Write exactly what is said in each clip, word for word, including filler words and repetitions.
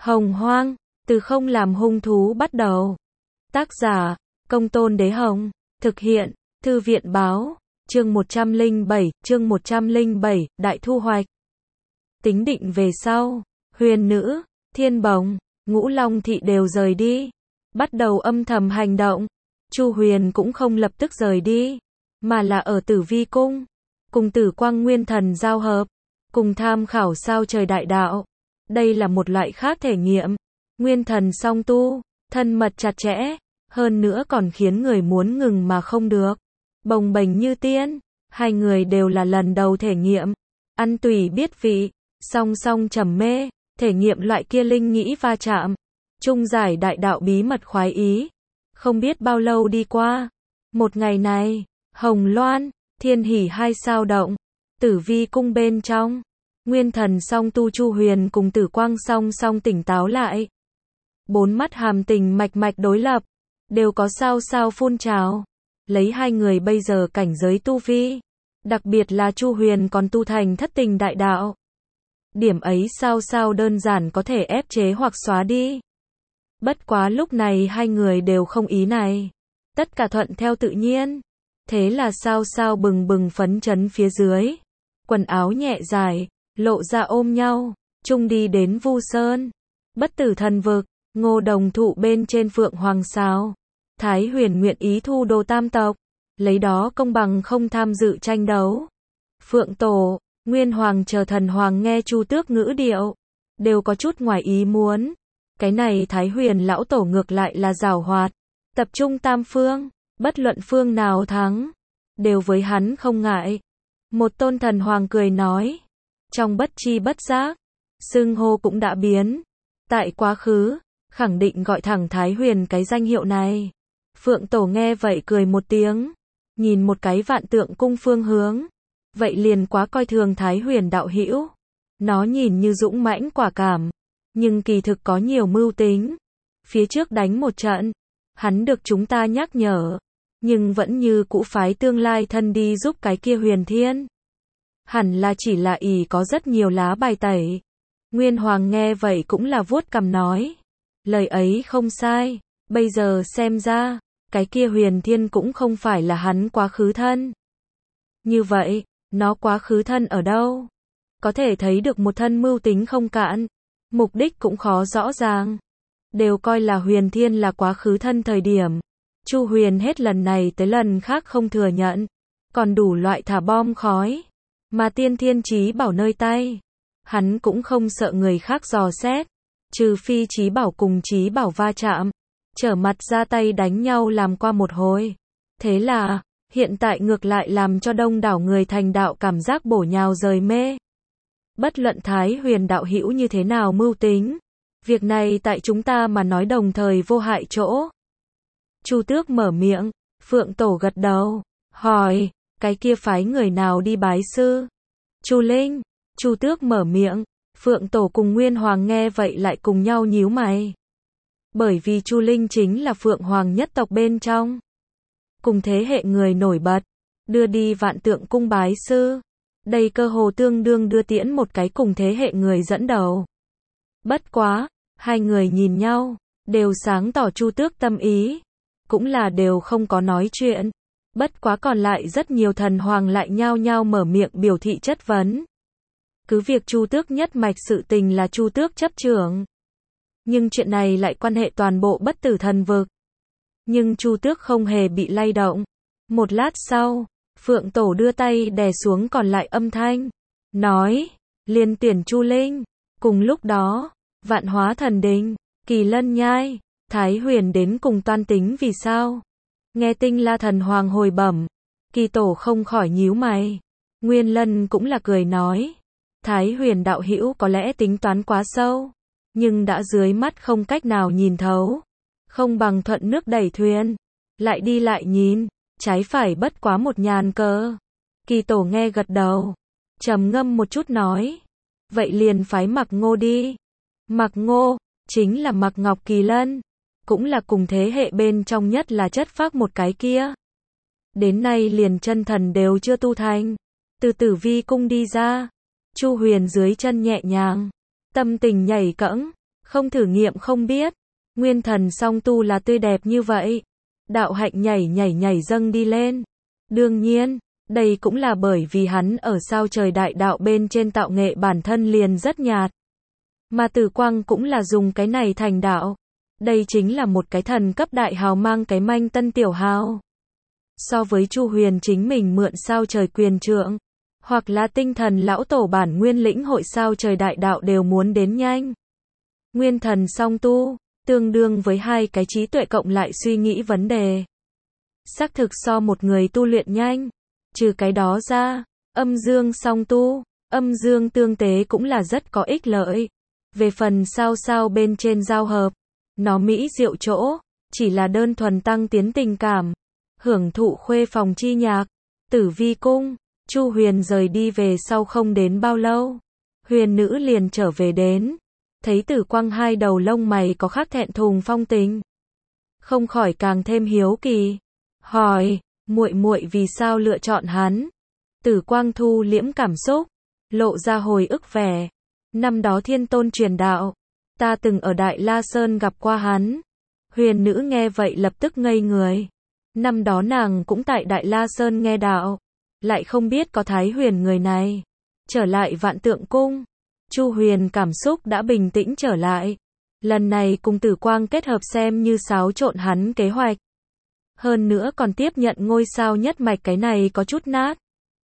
Hồng Hoang, từ không làm hung thú bắt đầu. Tác giả, Công Tôn Đế Hồng. Thực hiện, Thư viện Báo. Chương một trăm lẻ bảy, chương một trăm lẻ bảy, Đại Thu Hoạch. Tính định về sau, Huyền Nữ, Thiên Bồng, Ngũ Long Thị đều rời đi. Bắt đầu âm thầm hành động. Chu Huyền cũng không lập tức rời đi, mà là ở Tử Vi Cung, cùng Tử Quang Nguyên Thần giao hợp, cùng tham khảo sao trời đại đạo. Đây là một loại khác thể nghiệm. Nguyên thần song tu, thân mật chặt chẽ, hơn nữa còn khiến người muốn ngừng mà không được. Bồng bềnh như tiên, hai người đều là lần đầu thể nghiệm. Ăn tùy biết vị, song song trầm mê, thể nghiệm loại kia linh nghĩ va chạm. Trung giải đại đạo bí mật khoái ý. Không biết bao lâu đi qua. Một ngày này, Hồng Loan, Thiên Hỷ hai sao động. Tử Vi Cung bên trong, Nguyên thần song tu Chu Huyền cùng Tử Quang song song tỉnh táo lại. Bốn mắt hàm tình mạch mạch đối lập, đều có sao sao phun trào. Lấy hai người bây giờ cảnh giới tu vi, đặc biệt là Chu Huyền còn tu thành thất tình đại đạo. Điểm ấy sao sao đơn giản có thể ép chế hoặc xóa đi. Bất quá lúc này hai người đều không ý này. Tất cả thuận theo tự nhiên. Thế là sao sao bừng bừng phấn chấn phía dưới. Quần áo nhẹ dài, lộ ra ôm nhau, chung đi đến Vu Sơn. Bất tử thần vực, Ngô Đồng thụ bên trên Phượng Hoàng Sao. Thái Huyền nguyện ý thu đồ tam tộc, lấy đó công bằng không tham dự tranh đấu. Phượng Tổ, Nguyên Hoàng chờ thần hoàng nghe Chu Tước ngữ điệu, đều có chút ngoài ý muốn. Cái này Thái Huyền lão tổ ngược lại là giàu hoạt, tập trung tam phương, bất luận phương nào thắng, đều với hắn không ngại. Một tôn thần hoàng cười nói, trong bất chi bất giác, xưng hô cũng đã biến. Tại quá khứ, khẳng định gọi thẳng Thái Huyền cái danh hiệu này. Phượng Tổ nghe vậy cười một tiếng, nhìn một cái Vạn Tượng Cung phương hướng, vậy liền quá coi thường Thái Huyền đạo hữu. Nó nhìn như dũng mãnh quả cảm, nhưng kỳ thực có nhiều mưu tính. Phía trước đánh một trận, hắn được chúng ta nhắc nhở, nhưng vẫn như cũ phái tương lai thân đi giúp cái kia Huyền Thiên. Hẳn là chỉ là ỷ có rất nhiều lá bài tẩy. Nguyên Hoàng nghe vậy cũng là vuốt cằm nói, lời ấy không sai, bây giờ xem ra, cái kia Huyền Thiên cũng không phải là hắn quá khứ thân. Như vậy, nó quá khứ thân ở đâu? Có thể thấy được một thân mưu tính không cạn, mục đích cũng khó rõ ràng. Đều coi là Huyền Thiên là quá khứ thân thời điểm. Chu Huyền hết lần này tới lần khác không thừa nhận, còn đủ loại thả bom khói. Mà tiên thiên chí bảo nơi tay, hắn cũng không sợ người khác dò xét, trừ phi chí bảo cùng chí bảo va chạm, trở mặt ra tay đánh nhau làm qua một hồi. Thế là, hiện tại ngược lại làm cho đông đảo người thành đạo cảm giác bổ nhào rời mê. Bất luận Thái Huyền đạo hữu như thế nào mưu tính, việc này tại chúng ta mà nói đồng thời vô hại chỗ. Chu Tước mở miệng, Phượng Tổ gật đầu, hỏi, cái kia phái người nào đi bái sư? Chu Linh. Chu Tước mở miệng, Phượng Tổ cùng Nguyên Hoàng nghe vậy lại cùng nhau nhíu mày. Bởi vì Chu Linh chính là Phượng Hoàng nhất tộc bên trong, cùng thế hệ người nổi bật, đưa đi Vạn Tượng Cung bái sư. Đây cơ hồ tương đương đưa tiễn một cái cùng thế hệ người dẫn đầu. Bất quá, hai người nhìn nhau, đều sáng tỏ Chu Tước tâm ý, cũng là đều không có nói chuyện. Bất quá còn lại rất nhiều thần hoàng lại nhao nhao mở miệng biểu thị chất vấn. Cứ việc Chu Tước nhất mạch sự tình là Chu Tước chấp trưởng, nhưng chuyện này lại quan hệ toàn bộ bất tử thần vực. Nhưng Chu Tước không hề bị lay động. Một lát sau, Phượng Tổ đưa tay đè xuống còn lại âm thanh, nói, liên tuyển Chu Linh. Cùng lúc đó, Vạn Hóa Thần Đình, Kỳ Lân Nhai, Thái Huyền đến cùng toan tính vì sao? Nghe Tinh La thần hoàng hồi bẩm, Kỳ Tổ không khỏi nhíu mày. Nguyên Lân cũng là cười nói, Thái Huyền đạo hữu có lẽ tính toán quá sâu, nhưng đã dưới mắt không cách nào nhìn thấu, không bằng thuận nước đẩy thuyền, lại đi lại nhìn, trái phải bất quá một nhàn cờ. Kỳ Tổ nghe gật đầu, trầm ngâm một chút nói, vậy liền phái Mạc Ngô đi. Mạc Ngô chính là Mạc Ngọc Kỳ Lân, cũng là cùng thế hệ bên trong nhất là chất phác một cái kia. Đến nay liền chân thần đều chưa tu thành, từ Tử Vi Cung đi ra. Chu Huyền dưới chân nhẹ nhàng, tâm tình nhảy cẫng, Không thử nghiệm không biết. Nguyên thần song tu là tươi đẹp như vậy. Đạo hạnh nhảy nhảy nhảy dâng đi lên. Đương nhiên, đây cũng là bởi vì hắn ở sao trời đại đạo bên trên tạo nghệ bản thân liền rất nhạt. Mà Tử Quang cũng là dùng cái này thành đạo. Đây chính là một cái thần cấp đại hào mang cái manh tân tiểu hào. So với Chu Huyền chính mình mượn sao trời quyền trượng, hoặc là tinh thần lão tổ bản nguyên lĩnh hội sao trời đại đạo đều muốn đến nhanh. Nguyên thần song tu, tương đương với hai cái trí tuệ cộng lại suy nghĩ vấn đề. Xác thực so một người tu luyện nhanh. Trừ cái đó ra, âm dương song tu, âm dương tương tế cũng là rất có ích lợi. Về phần sao sao bên trên giao hợp, nó mỹ diệu chỗ, chỉ là đơn thuần tăng tiến tình cảm, hưởng thụ khuê phòng chi nhạc. Tử Vi cung, Chu Huyền rời đi về sau không đến bao lâu, Huyền nữ liền trở về đến, thấy Tử Quang hai đầu lông mày có khác thẹn thùng phong tình, không khỏi càng thêm hiếu kỳ, hỏi, muội muội vì sao lựa chọn hắn? Tử Quang thu liễm cảm xúc, lộ ra hồi ức vẻ, năm đó Thiên Tôn truyền đạo, ta từng ở Đại La Sơn gặp qua hắn. Huyền nữ nghe vậy lập tức ngây người. Năm đó nàng cũng tại Đại La Sơn nghe đạo, lại không biết có Thái Huyền người này. Trở lại Vạn Tượng cung, Chu Huyền cảm xúc đã bình tĩnh trở lại. Lần này cùng Tử Quang kết hợp xem như xáo trộn hắn kế hoạch. Hơn nữa còn tiếp nhận ngôi sao nhất mạch, cái này có chút nát,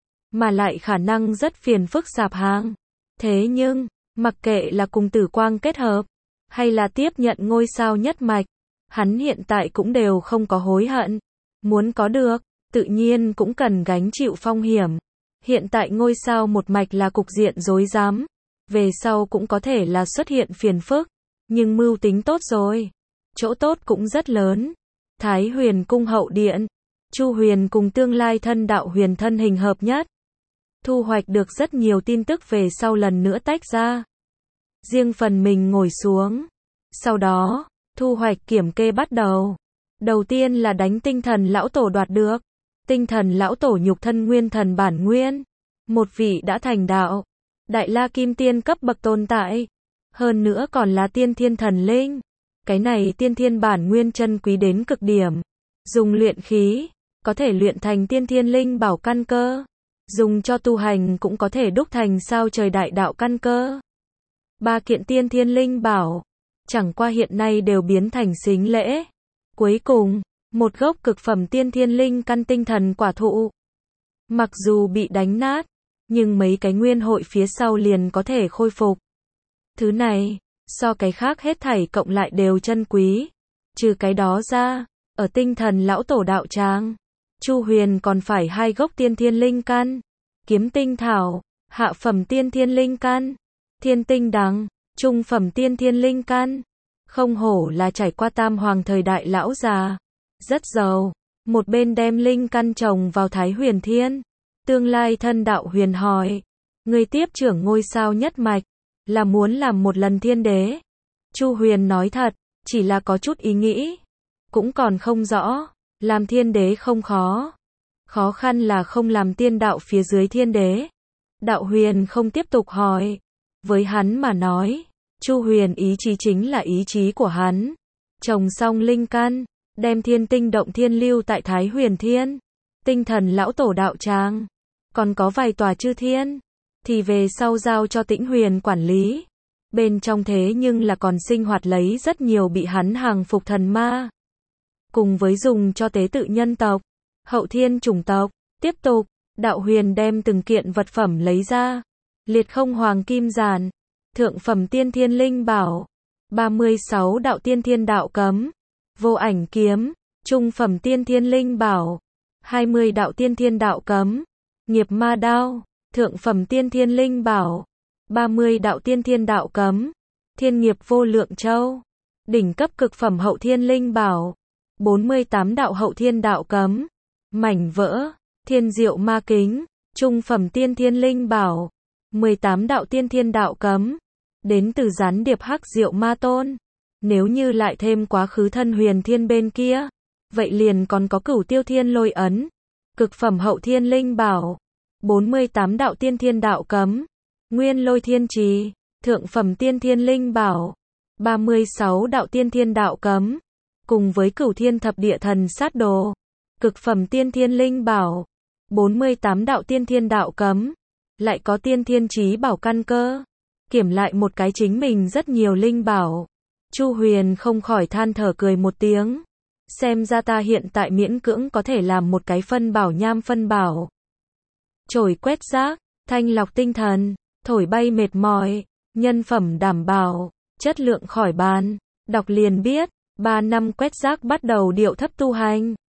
mà lại khả năng rất phiền phức sạp hàng. Thế nhưng, mặc kệ là cùng Tử Quang kết hợp, hay là tiếp nhận ngôi sao nhất mạch, hắn hiện tại cũng đều không có hối hận. Muốn có được, tự nhiên cũng cần gánh chịu phong hiểm. Hiện tại ngôi sao một mạch là cục diện rối rắm, về sau cũng có thể là xuất hiện phiền phức, nhưng mưu tính tốt rồi, chỗ tốt cũng rất lớn. Thái Huyền cung hậu điện, Chu Huyền cùng tương lai thân đạo huyền thân hình hợp nhất, thu hoạch được rất nhiều tin tức về sau lần nữa tách ra. Riêng phần mình ngồi xuống, sau đó, thu hoạch kiểm kê bắt đầu. Đầu tiên là đánh tinh thần lão tổ đoạt được. Tinh thần lão tổ nhục thân nguyên thần bản nguyên, một vị đã thành đạo, Đại La Kim Tiên cấp bậc tồn tại, hơn nữa còn là tiên thiên thần linh. Cái này tiên thiên bản nguyên chân quý đến cực điểm, dùng luyện khí, có thể luyện thành tiên thiên linh bảo căn cơ, dùng cho tu hành cũng có thể đúc thành sao trời đại đạo căn cơ. Ba kiện tiên thiên linh bảo, chẳng qua hiện nay đều biến thành sính lễ. Cuối cùng, một gốc cực phẩm tiên thiên linh căn tinh thần quả thụ. Mặc dù bị đánh nát, nhưng mấy cái nguyên hội phía sau liền có thể khôi phục. Thứ này, so cái khác hết thảy cộng lại đều chân quý. Trừ cái đó ra, ở tinh thần lão tổ đạo tràng, Chu Huyền còn phải hai gốc tiên thiên linh căn, kiếm tinh thảo, hạ phẩm tiên thiên linh căn, thiên tinh đằng, trung phẩm tiên thiên linh căn. Không hổ là trải qua tam hoàng thời đại lão già, rất giàu. Một bên đem linh căn trồng vào Thái Huyền Thiên, tương lai thân đạo huyền hỏi, người tiếp trưởng ngôi sao nhất mạch, là muốn làm một lần thiên đế? Chu Huyền nói thật, chỉ là có chút ý nghĩ, cũng còn không rõ. Làm thiên đế không khó, khó khăn là không làm tiên đạo phía dưới thiên đế. Đạo Huyền không tiếp tục hỏi, với hắn mà nói, Chu Huyền ý chí chính là ý chí của hắn. Trồng xong linh căn, đem thiên tinh động thiên lưu tại Thái Huyền Thiên, tinh thần lão tổ đạo tràng, còn có vài tòa chư thiên, thì về sau giao cho Tĩnh Huyền quản lý. Bên trong thế nhưng là còn sinh hoạt lấy rất nhiều bị hắn hàng phục thần ma, cùng với dùng cho tế tự nhân tộc, hậu thiên chủng tộc. Tiếp tục, đạo Huyền đem từng kiện vật phẩm lấy ra. Liệt không hoàng kim giản, thượng phẩm tiên thiên linh bảo, ba mươi sáu đạo tiên thiên đạo cấm, vô ảnh kiếm, trung phẩm tiên thiên linh bảo, hai mươi đạo tiên thiên đạo cấm, nghiệp ma đao, thượng phẩm tiên thiên linh bảo, ba mươi đạo tiên thiên đạo cấm, thiên nghiệp vô lượng châu, đỉnh cấp cực phẩm hậu thiên linh bảo, bốn mươi tám đạo hậu thiên đạo cấm, mảnh vỡ, thiên diệu ma kính, trung phẩm tiên thiên linh bảo, mười tám đạo tiên thiên đạo cấm, đến từ gián điệp hắc diệu ma tôn. Nếu như lại thêm quá khứ thân huyền thiên bên kia, vậy liền còn có cửu tiêu thiên lôi ấn, cực phẩm hậu thiên linh bảo, bốn mươi tám đạo tiên thiên đạo cấm, nguyên lôi thiên trì, thượng phẩm tiên thiên linh bảo, ba mươi sáu đạo tiên thiên đạo cấm, cùng với cửu thiên thập địa thần sát đồ, cực phẩm tiên thiên linh bảo, bốn mươi tám đạo tiên thiên đạo cấm, lại có tiên thiên chí bảo căn cơ. Kiểm lại một cái chính mình rất nhiều linh bảo. Chu Huyền không khỏi than thở cười một tiếng. Xem ra ta hiện tại miễn cưỡng có thể làm một cái phân bảo nham phân bảo. Chổi quét rác, thanh lọc tinh thần, thổi bay mệt mỏi, nhân phẩm đảm bảo, chất lượng khỏi bàn. Đọc liền biết, ba năm quét rác bắt đầu điệu thấp tu hành.